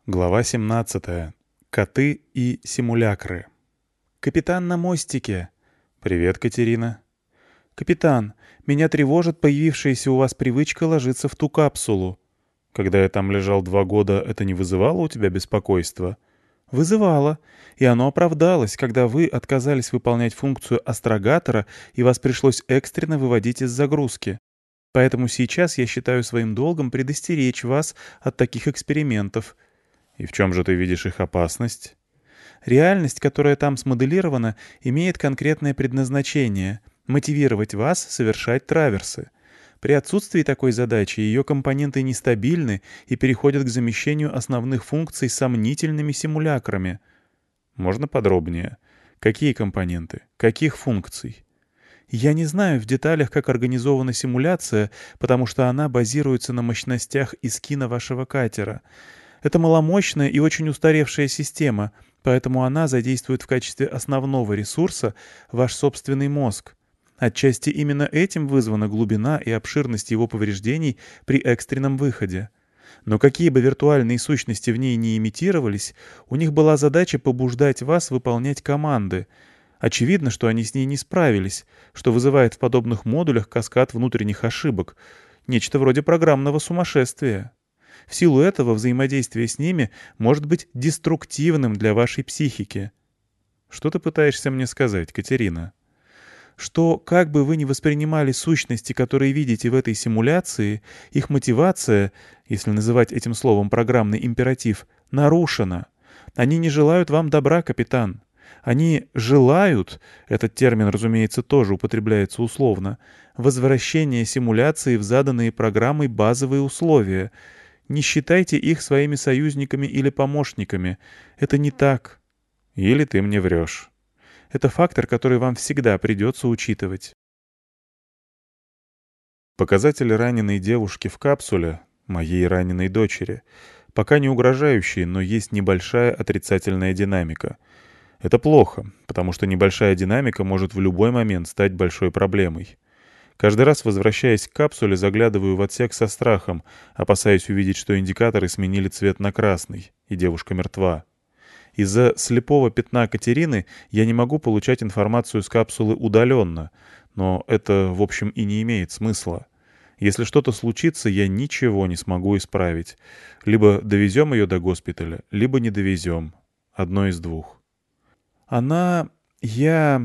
Глава 17. Коты и симулякры. «Капитан на мостике!» «Привет, Катерина!» «Капитан, меня тревожит появившаяся у вас привычка ложиться в ту капсулу». «Когда я там лежал 2 года, это не вызывало у тебя беспокойства?» «Вызывало. И оно оправдалось, когда вы отказались выполнять функцию астрогатора и вас пришлось экстренно выводить из загрузки. Поэтому сейчас я считаю своим долгом предостеречь вас от таких экспериментов». «И в чем же ты видишь их опасность?» Реальность, которая там смоделирована, имеет конкретное предназначение — мотивировать вас совершать траверсы. При отсутствии такой задачи ее компоненты нестабильны и переходят к замещению основных функций сомнительными симулякрами. «Можно подробнее? Какие компоненты? Каких функций?» Я не знаю в деталях, как организована симуляция, потому что она базируется на мощностях эскина вашего катера. Это маломощная и очень устаревшая система, поэтому она задействует в качестве основного ресурса ваш собственный мозг. Отчасти именно этим вызвана глубина и обширность его повреждений при экстренном выходе. Но какие бы виртуальные сущности в ней не имитировались, у них была задача побуждать вас выполнять команды. Очевидно, что они с ней не справились, что вызывает в подобных модулях каскад внутренних ошибок, нечто вроде программного сумасшествия. В силу этого взаимодействие с ними может быть деструктивным для вашей психики. «Что ты пытаешься мне сказать, Катерина?» Что, как бы вы ни воспринимали сущности, которые видите в этой симуляции, их мотивация, если называть этим словом программный императив, нарушена. Они не желают вам добра, капитан. Они желают, этот термин, разумеется, тоже употребляется условно, возвращения симуляции в заданные программой базовые условия. Не считайте их своими союзниками или помощниками. Это не так. «Или ты мне врешь». Это фактор, который вам всегда придется учитывать. Показатели раненой девушки в капсуле, моей раненой дочери, пока не угрожающие, но есть небольшая отрицательная динамика. Это плохо, потому что небольшая динамика может в любой момент стать большой проблемой. Каждый раз, возвращаясь к капсуле, заглядываю в отсек со страхом, опасаясь увидеть, что индикаторы сменили цвет на красный, и девушка мертва. Из-за слепого пятна Катерины я не могу получать информацию с капсулы удаленно, но это, в общем, и не имеет смысла. Если что-то случится, я ничего не смогу исправить. Либо довезем ее до госпиталя, либо не довезем. Одно из двух. «Она... я...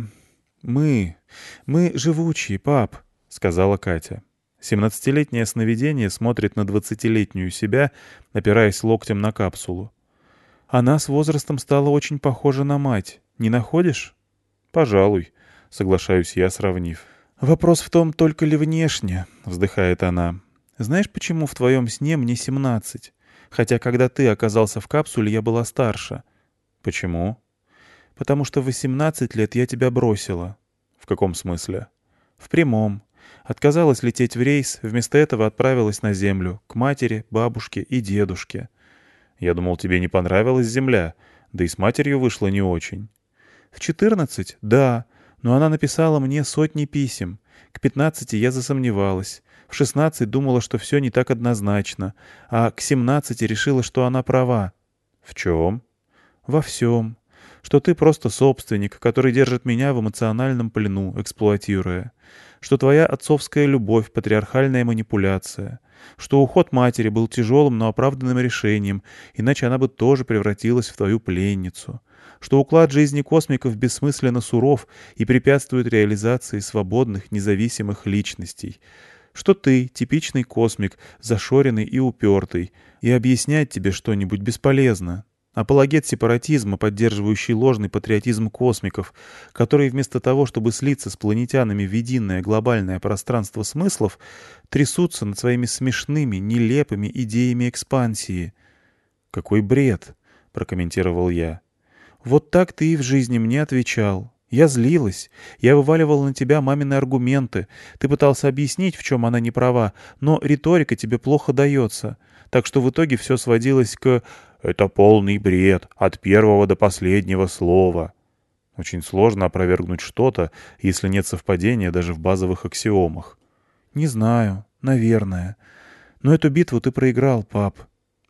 мы... мы живучие, пап», — сказала Катя. 17-летнее сновидение смотрит на 20-летнюю себя, опираясь локтем на капсулу. «Она с возрастом стала очень похожа на мать. Не находишь?» «Пожалуй», — соглашаюсь я, сравнив. «Вопрос в том, только ли внешне», — вздыхает она. «Знаешь, почему в твоем сне мне 17? Хотя, когда ты оказался в капсуле, я была старше». «Почему?» «Потому что в 18 лет я тебя бросила». «В каком смысле?» «В прямом. Отказалась лететь в рейс, вместо этого отправилась на Землю, к матери, бабушке и дедушке». «Я думал, тебе не понравилась Земля, да и с матерью вышло не очень». «В 14? Да. Но она написала мне сотни писем. К 15 я засомневалась. В 16 думала, что все не так однозначно. А к 17 решила, что она права». «В чем?» «Во всем. Что ты просто собственник, который держит меня в эмоциональном плену, эксплуатируя. Что твоя отцовская любовь — патриархальная манипуляция. Что уход матери был тяжелым, но оправданным решением, иначе она бы тоже превратилась в твою пленницу. Что уклад жизни космиков бессмысленно суров и препятствует реализации свободных, независимых личностей. Что ты — типичный космик, зашоренный и упертый, и объяснять тебе что-нибудь бесполезно. Апологет сепаратизма, поддерживающий ложный патриотизм космиков, которые вместо того, чтобы слиться с планетянами в единое глобальное пространство смыслов, трясутся над своими смешными, нелепыми идеями экспансии». «Какой бред!» — прокомментировал я. «Вот так ты и в жизни мне отвечал. Я злилась. Я вываливал на тебя мамины аргументы. Ты пытался объяснить, в чем она не права, но риторика тебе плохо дается. Так что в итоге все сводилось к «это полный бред, от первого до последнего слова». Очень сложно опровергнуть что-то, если нет совпадения даже в базовых аксиомах. «Не знаю. Наверное. Но эту битву ты проиграл, пап».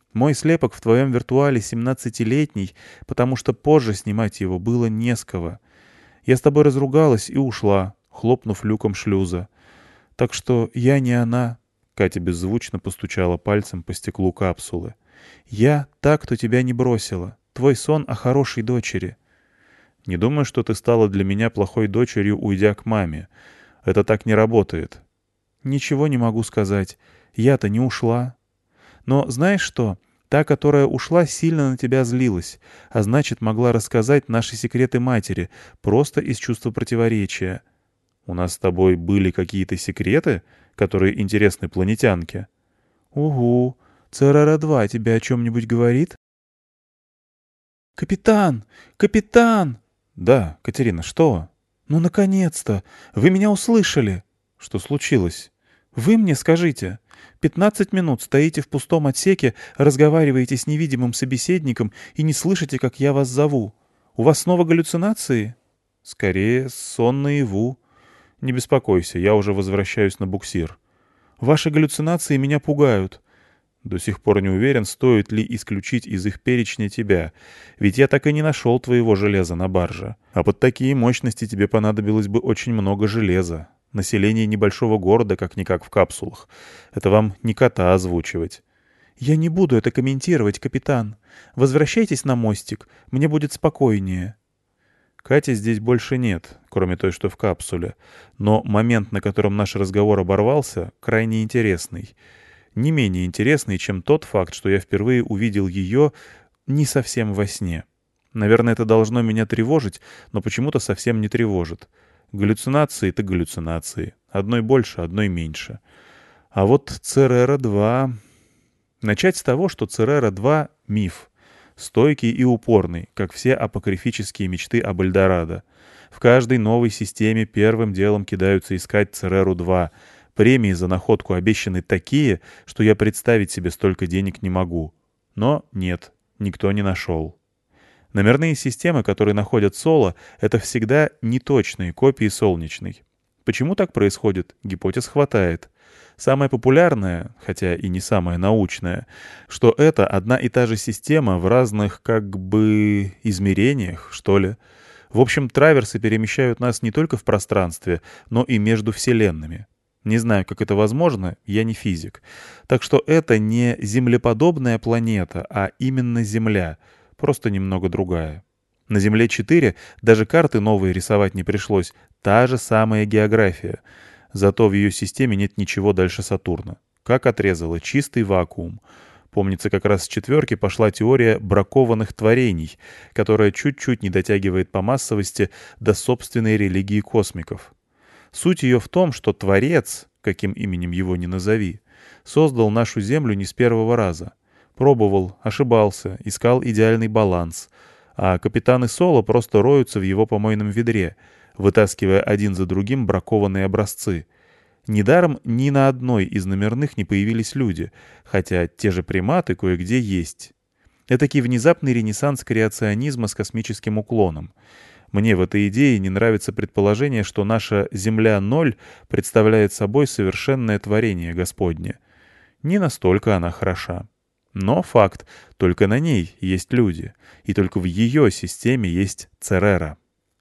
Мой слепок в твоем виртуале 17-летний, потому что позже снимать его было не с кого. Я с тобой разругалась и ушла, хлопнув люком шлюза. Так что я не она. Катя беззвучно постучала пальцем по стеклу капсулы. Я та, кто тебя не бросила. Твой сон о хорошей дочери. Не думаю, что ты стала для меня плохой дочерью, уйдя к маме. Это так не работает. Ничего не могу сказать. Я-то не ушла. Но знаешь что? Та, которая ушла, сильно на тебя злилась, а значит, могла рассказать наши секреты матери, просто из чувства противоречия. У нас с тобой были какие-то секреты, которые интересны планетянке? Угу. ЦРР-2 тебе о чем-нибудь говорит? «Капитан! Капитан!» Да, Катерина, что? «Ну, наконец-то! Вы меня услышали!» Что случилось? «Вы мне скажите. 15 минут стоите в пустом отсеке, разговариваете с невидимым собеседником и не слышите, как я вас зову. У вас снова галлюцинации?» Скорее, сон наяву. Не беспокойся, я уже возвращаюсь на буксир. «Ваши галлюцинации меня пугают». До сих пор не уверен, стоит ли исключить из их перечня тебя, ведь я так и не нашел твоего железа на барже. А под такие мощности тебе понадобилось бы очень много железа. Население небольшого города, как-никак в капсулах. Это вам не кота озвучивать. «Я не буду это комментировать, капитан. Возвращайтесь на мостик, мне будет спокойнее». Кати здесь больше нет, кроме той, что в капсуле. Но момент, на котором наш разговор оборвался, крайне интересный. Не менее интересный, чем тот факт, что я впервые увидел ее не совсем во сне. Наверное, это должно меня тревожить, но почему-то совсем не тревожит. Галлюцинации-то галлюцинации. Одной больше, одной меньше. А вот Церера-2... Начать с того, что Церера-2 — миф. Стойкий и упорный, как все апокрифические мечты об Эльдорадо. В каждой новой системе первым делом кидаются искать Цереру-2. Премии за находку обещаны такие, что я представить себе столько денег не могу. Но нет, никто не нашел. Номерные системы, которые находят Соло, это всегда неточные копии солнечной. Почему так происходит? Гипотез хватает. Самое популярное, хотя и не самое научное, что это одна и та же система в разных, как бы, измерениях, что ли. В общем, траверсы перемещают нас не только в пространстве, но и между вселенными. Не знаю, как это возможно, я не физик. Так что это не землеподобная планета, а именно Земля, просто немного другая. На Земле-4 даже карты новые рисовать не пришлось, та же самая география. Зато в ее системе нет ничего дальше Сатурна. Как отрезало, чистый вакуум. Помнится, как раз с 4 пошла теория бракованных творений, которая чуть-чуть не дотягивает по массовости до собственной религии космиков. Суть ее в том, что Творец, каким именем его ни назови, создал нашу Землю не с первого раза. Пробовал, ошибался, искал идеальный баланс. А капитаны Соло просто роются в его помойном ведре, вытаскивая один за другим бракованные образцы. Недаром ни на одной из номерных не появились люди, хотя те же приматы кое-где есть. Этакий внезапный ренессанс креационизма с космическим уклоном. Мне в этой идее не нравится предположение, что наша Земля-0 представляет собой совершенное творение Господне. Не настолько она хороша. Но факт, только на ней есть люди, и только в ее системе есть Церера.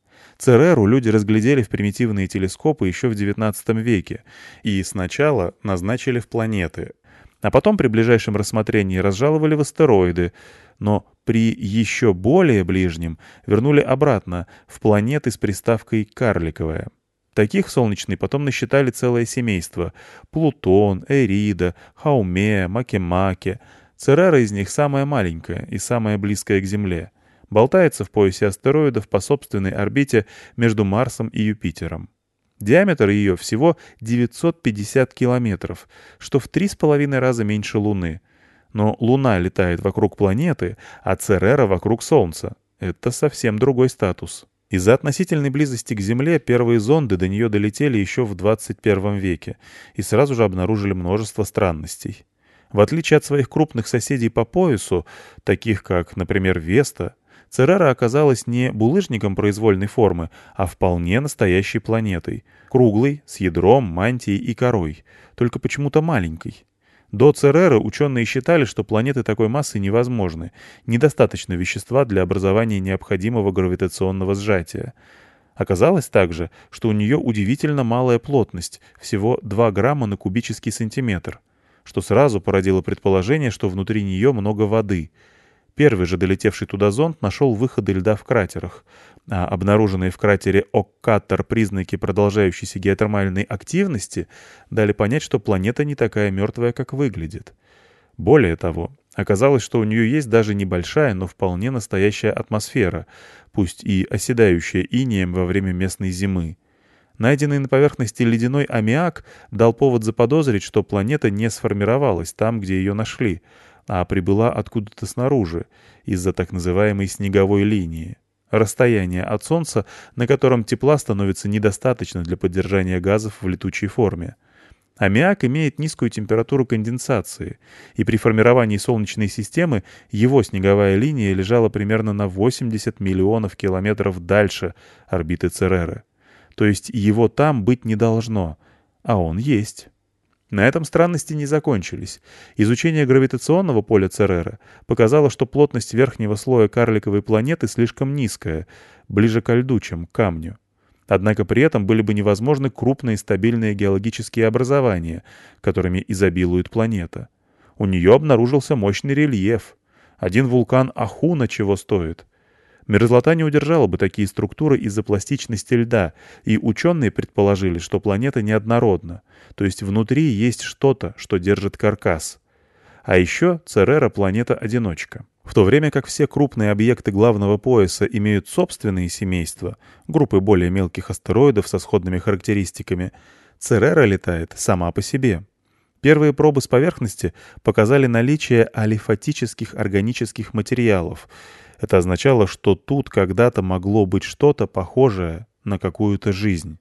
Цереру люди разглядели в примитивные телескопы еще в XIX веке и сначала назначили в планеты, а потом при ближайшем рассмотрении разжаловали в астероиды, но при еще более ближнем вернули обратно в планеты с приставкой «карликовая». Таких солнечный потом насчитали целое семейство — Плутон, Эрида, Хаумея, Макемаке. Церера из них самая маленькая и самая близкая к Земле. Болтается в поясе астероидов по собственной орбите между Марсом и Юпитером. Диаметр ее всего 950 километров, что в 3,5 раза меньше Луны. Но Луна летает вокруг планеты, а Церера вокруг Солнца. Это совсем другой статус. Из-за относительной близости к Земле первые зонды до нее долетели еще в 21 веке и сразу же обнаружили множество странностей. В отличие от своих крупных соседей по поясу, таких как, например, Веста, Церера оказалась не булыжником произвольной формы, а вполне настоящей планетой, круглой, с ядром, мантией и корой, только почему-то маленькой. До Цереры ученые считали, что планеты такой массы невозможны, недостаточно вещества для образования необходимого гравитационного сжатия. Оказалось также, что у нее удивительно малая плотность, всего 2 грамма на кубический сантиметр, что сразу породило предположение, что внутри нее много воды. Первый же долетевший туда зонд нашел выходы льда в кратерах, а обнаруженные в кратере Оккатор признаки продолжающейся геотермальной активности дали понять, что планета не такая мертвая, как выглядит. Более того, оказалось, что у нее есть даже небольшая, но вполне настоящая атмосфера, пусть и оседающая инеем во время местной зимы. Найденный на поверхности ледяной аммиак дал повод заподозрить, что планета не сформировалась там, где ее нашли, а прибыла откуда-то снаружи, из-за так называемой снеговой линии. Расстояние от Солнца, на котором тепла становится недостаточно для поддержания газов в летучей форме. Аммиак имеет низкую температуру конденсации, и при формировании Солнечной системы его снеговая линия лежала примерно на 80 миллионов километров дальше орбиты Цереры. То есть его там быть не должно, а он есть. На этом странности не закончились. Изучение гравитационного поля Цереры показало, что плотность верхнего слоя карликовой планеты слишком низкая, ближе ко льду, чем к камню. Однако при этом были бы невозможны крупные стабильные геологические образования, которыми изобилует планета. У нее обнаружился мощный рельеф. Один вулкан Ахуна чего стоит. Мерзлота не удержала бы такие структуры из-за пластичности льда, и ученые предположили, что планета неоднородна, то есть внутри есть что-то, что держит каркас. А еще Церера — планета-одиночка. В то время как все крупные объекты главного пояса имеют собственные семейства, группы более мелких астероидов со сходными характеристиками, Церера летает сама по себе. Первые пробы с поверхности показали наличие алифатических органических материалов. Это означало, что тут когда-то могло быть что-то похожее на какую-то жизнь.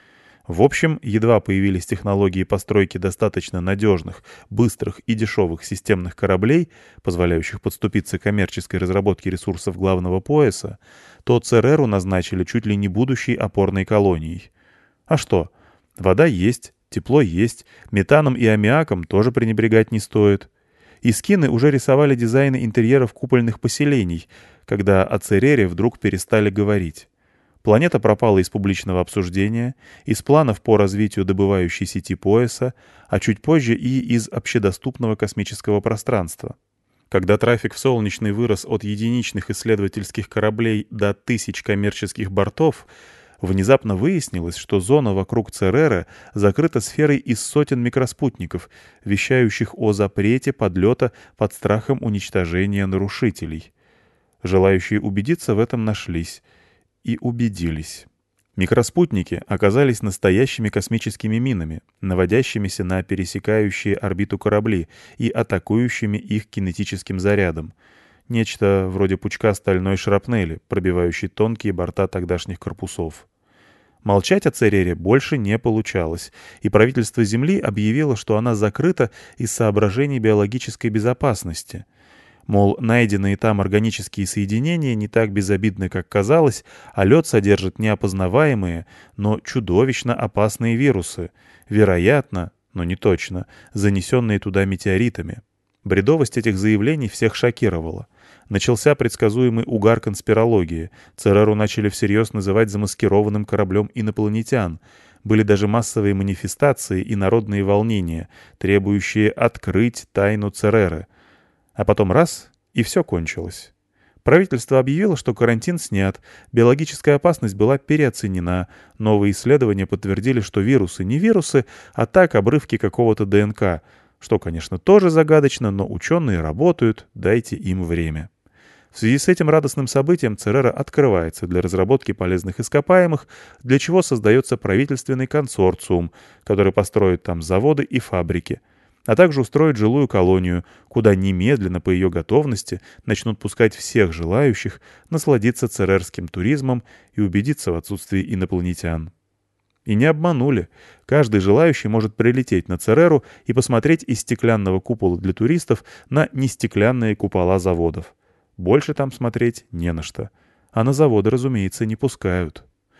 В общем, едва появились технологии постройки достаточно надежных, быстрых и дешевых системных кораблей, позволяющих подступиться к коммерческой разработке ресурсов главного пояса, то Цереру назначили чуть ли не будущей опорной колонией. А что? Вода есть, тепло есть, метаном и аммиаком тоже пренебрегать не стоит. Искины уже рисовали дизайны интерьеров купольных поселений, когда о Церере вдруг перестали говорить. Планета пропала из публичного обсуждения, из планов по развитию добывающей сети пояса, а чуть позже и из общедоступного космического пространства. Когда трафик в Солнечной вырос от единичных исследовательских кораблей до 1000 коммерческих бортов, внезапно выяснилось, что зона вокруг Цереры закрыта сферой из сотен микроспутников, вещающих о запрете подлета под страхом уничтожения нарушителей. Желающие убедиться в этом нашлись. И убедились. Микроспутники оказались настоящими космическими минами, наводящимися на пересекающие орбиту корабли и атакующими их кинетическим зарядом. Нечто вроде пучка стальной шрапнели, пробивающей тонкие борта тогдашних корпусов. Молчать о Церере больше не получалось, и правительство Земли объявило, что она закрыта из соображений биологической безопасности. Мол, найденные там органические соединения не так безобидны, как казалось, а лед содержит неопознаваемые, но чудовищно опасные вирусы, вероятно, но не точно, занесенные туда метеоритами. Бредовость этих заявлений всех шокировала. Начался предсказуемый угар конспирологии. Цереру начали всерьез называть замаскированным кораблем инопланетян. Были даже массовые манифестации и народные волнения, требующие открыть тайну Цереры. А потом раз — и все кончилось. Правительство объявило, что карантин снят, биологическая опасность была переоценена, новые исследования подтвердили, что вирусы не вирусы, а так обрывки какого-то ДНК, что, конечно, тоже загадочно, но ученые работают, дайте им время. В связи с этим радостным событием Церера открывается для разработки полезных ископаемых, для чего создается правительственный консорциум, который построит там заводы и фабрики, а также устроит жилую колонию, куда немедленно по ее готовности начнут пускать всех желающих насладиться церерским туризмом и убедиться в отсутствии инопланетян. И не обманули. Каждый желающий может прилететь на Цереру и посмотреть из стеклянного купола для туристов на нестеклянные купола заводов. Больше там смотреть не на что. А на заводы, разумеется, не пускают.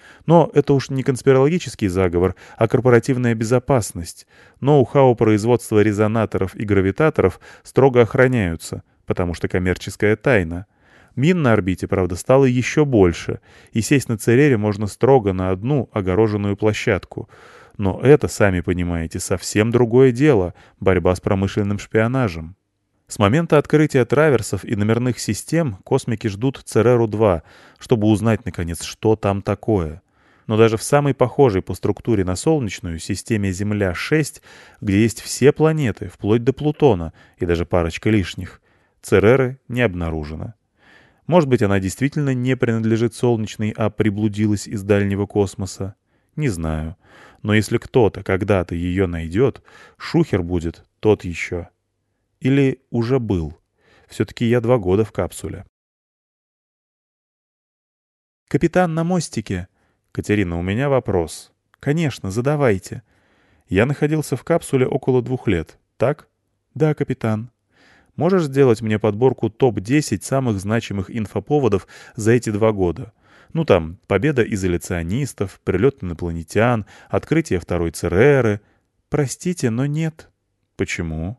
Но это уж не конспирологический заговор, а корпоративная безопасность. Ноу-хау производства резонаторов и гравитаторов строго охраняются, потому что коммерческая тайна. Мин на орбите, правда, стало еще больше, и сесть на Церере можно строго на одну огороженную площадку. Но это, сами понимаете, совсем другое дело — борьба с промышленным шпионажем. С момента открытия траверсов и номерных систем космики ждут Цереру-2, чтобы узнать, наконец, что там такое. Но даже в самой похожей по структуре на солнечную системе Земля-6, где есть все планеты, вплоть до Плутона и даже парочка лишних, Цереры не обнаружено. Может быть, она действительно не принадлежит солнечной, а приблудилась из дальнего космоса? Не знаю. Но если кто-то когда-то ее найдет, шухер будет тот еще. Или уже был. Все-таки я 2 года в капсуле. «Капитан на мостике!» «Катерина, у меня вопрос». «Конечно, задавайте». «Я находился в капсуле около 2 лет, так?» «Да, капитан». «Можешь сделать мне подборку топ-10 самых значимых инфоповодов за эти 2 года? Ну там, победа изоляционистов, прилет инопланетян, открытие второй Цереры». «Простите, но нет». «Почему?»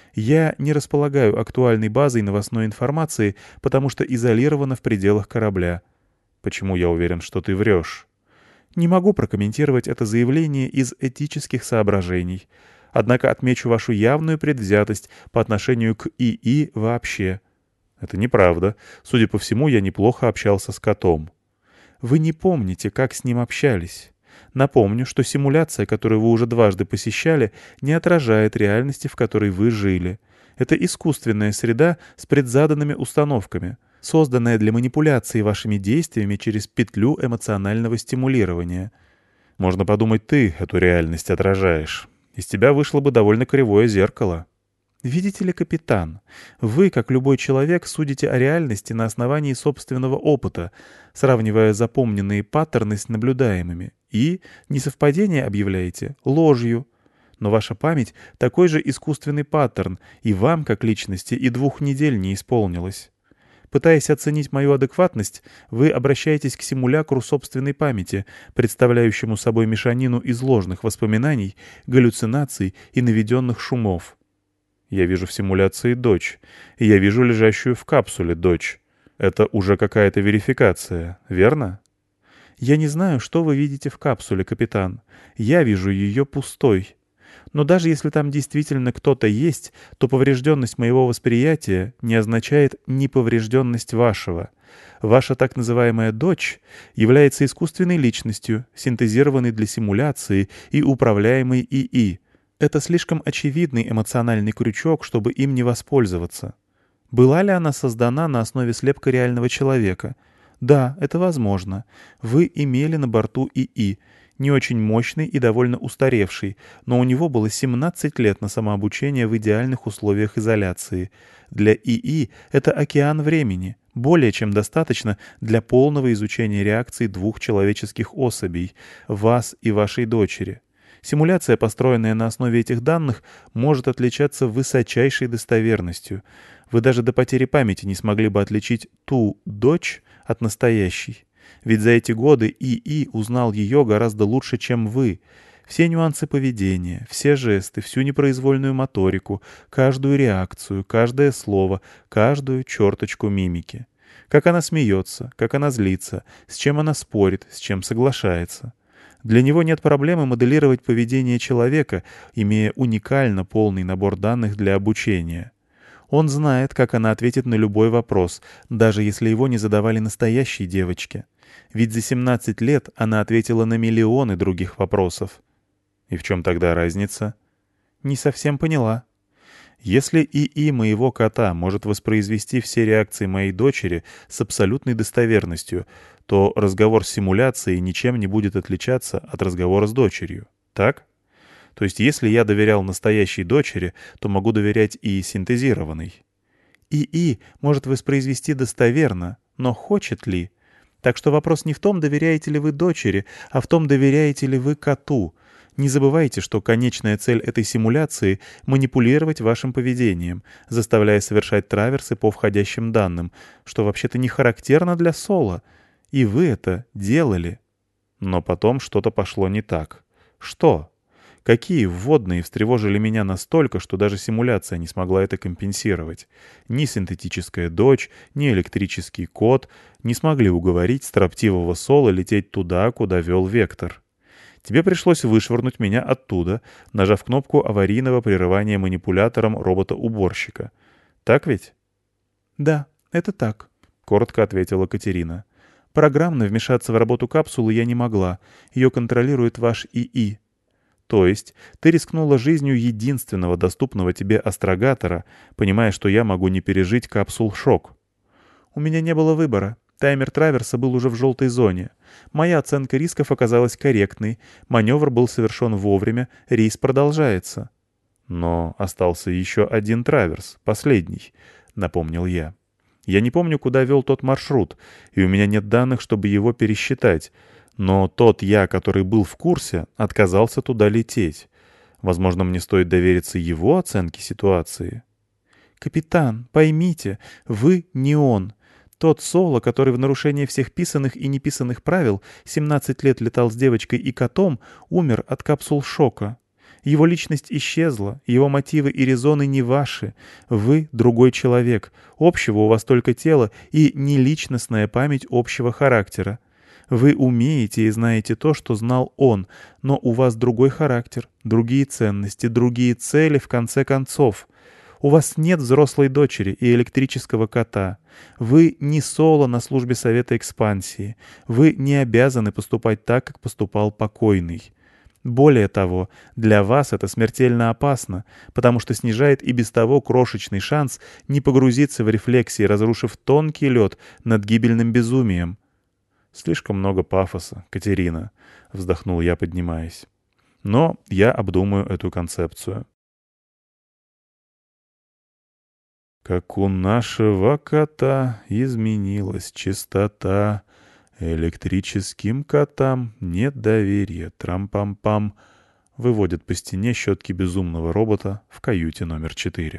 «Я не располагаю актуальной базой новостной информации, потому что изолирована в пределах корабля». «Почему я уверен, что ты врешь?» «Не могу прокомментировать это заявление из этических соображений. Однако отмечу вашу явную предвзятость по отношению к ИИ вообще». «Это неправда. Судя по всему, я неплохо общался с котом». «Вы не помните, как с ним общались. Напомню, что симуляция, которую вы уже дважды посещали, не отражает реальности, в которой вы жили. Это искусственная среда с предзаданными установками, созданная для манипуляции вашими действиями через петлю эмоционального стимулирования». «Можно подумать, ты эту реальность отражаешь. Из тебя вышло бы довольно кривое зеркало». «Видите ли, капитан, вы, как любой человек, судите о реальности на основании собственного опыта, сравнивая запомненные паттерны с наблюдаемыми, и несовпадение объявляете ложью. Но ваша память — такой же искусственный паттерн, и вам, как личности, и 2 недель не исполнилось. Пытаясь оценить мою адекватность, вы обращаетесь к симулякру собственной памяти, представляющему собой мешанину из ложных воспоминаний, галлюцинаций и наведенных шумов. Я вижу в симуляции дочь, и я вижу лежащую в капсуле дочь. Это уже какая-то верификация, верно?» «Я не знаю, что вы видите в капсуле, капитан. Я вижу ее пустой. Но даже если там действительно кто-то есть, то поврежденность моего восприятия не означает неповрежденность вашего. Ваша так называемая «дочь» является искусственной личностью, синтезированной для симуляции и управляемой ИИ. Это слишком очевидный эмоциональный крючок, чтобы им не воспользоваться. Была ли она создана на основе слепка реального человека? Да, это возможно. Вы имели на борту ИИ, не очень мощный и довольно устаревший, но у него было 17 лет на самообучение в идеальных условиях изоляции. Для ИИ это океан времени, более чем достаточно для полного изучения реакций 2 человеческих особей, вас и вашей дочери. Симуляция, построенная на основе этих данных, может отличаться высочайшей достоверностью. Вы даже до потери памяти не смогли бы отличить ту дочь от настоящей. Ведь за эти годы ИИ узнал ее гораздо лучше, чем вы. Все нюансы поведения, все жесты, всю непроизвольную моторику, каждую реакцию, каждое слово, каждую черточку мимики. Как она смеется, как она злится, с чем она спорит, с чем соглашается. Для него нет проблемы моделировать поведение человека, имея уникально полный набор данных для обучения. Он знает, как она ответит на любой вопрос, даже если его не задавали настоящей девочке. Ведь за 17 лет она ответила на миллионы других вопросов. И в чем тогда разница? Не совсем поняла. Если ИИ моего кота может воспроизвести все реакции моей дочери с абсолютной достоверностью, то разговор с симуляцией ничем не будет отличаться от разговора с дочерью. Так? То есть если я доверял настоящей дочери, то могу доверять и синтезированной. ИИ может воспроизвести достоверно, но хочет ли? Так что вопрос не в том, доверяете ли вы дочери, а в том, доверяете ли вы коту. Не забывайте, что конечная цель этой симуляции — манипулировать вашим поведением, заставляя совершать траверсы по входящим данным, что вообще-то не характерно для Соло. И вы это делали. Но потом что-то пошло не так. Что? Какие вводные встревожили меня настолько, что даже симуляция не смогла это компенсировать? Ни синтетическая дочь, ни электрический кот не смогли уговорить строптивого Соло лететь туда, куда вел Вектор. Тебе пришлось вышвырнуть меня оттуда, нажав кнопку аварийного прерывания манипулятором робота-уборщика. Так ведь? «Да, это так», — коротко ответила Катерина. «Программно вмешаться в работу капсулы я не могла. Ее контролирует ваш ИИ». То есть ты рискнула жизнью единственного доступного тебе астрогатора, понимая, что я могу не пережить капсул-шок. У меня не было выбора. Таймер траверса был уже в желтой зоне. Моя оценка рисков оказалась корректной. Маневр был совершен вовремя, рейс продолжается. Но остался еще один траверс, последний, напомнил я. Я не помню, куда вел тот маршрут, и у меня нет данных, чтобы его пересчитать. Но тот я, который был в курсе, отказался туда лететь. Возможно, мне стоит довериться его оценке ситуации. «Капитан, поймите, вы не он. Тот Соло, который в нарушение всех писанных и неписанных правил 17 лет летал с девочкой и котом, умер от капсул-шока. Его личность исчезла, его мотивы и резоны не ваши. Вы другой человек, общего у вас только тело и неличностная память общего характера. Вы умеете и знаете то, что знал он, но у вас другой характер, другие ценности, другие цели в конце концов. У вас нет взрослой дочери и электрического кота. Вы не Соло на службе Совета Экспансии. Вы не обязаны поступать так, как поступал покойный. Более того, для вас это смертельно опасно, потому что снижает и без того крошечный шанс не погрузиться в рефлексии, разрушив тонкий лед над гибельным безумием. «Слишком много пафоса, Катерина», — вздохнул я, поднимаясь. «Но я обдумаю эту концепцию». Как у нашего кота изменилась чистота, электрическим котам нет доверия, трам-пам-пам, выводят по стене щетки безумного робота в каюте номер 4.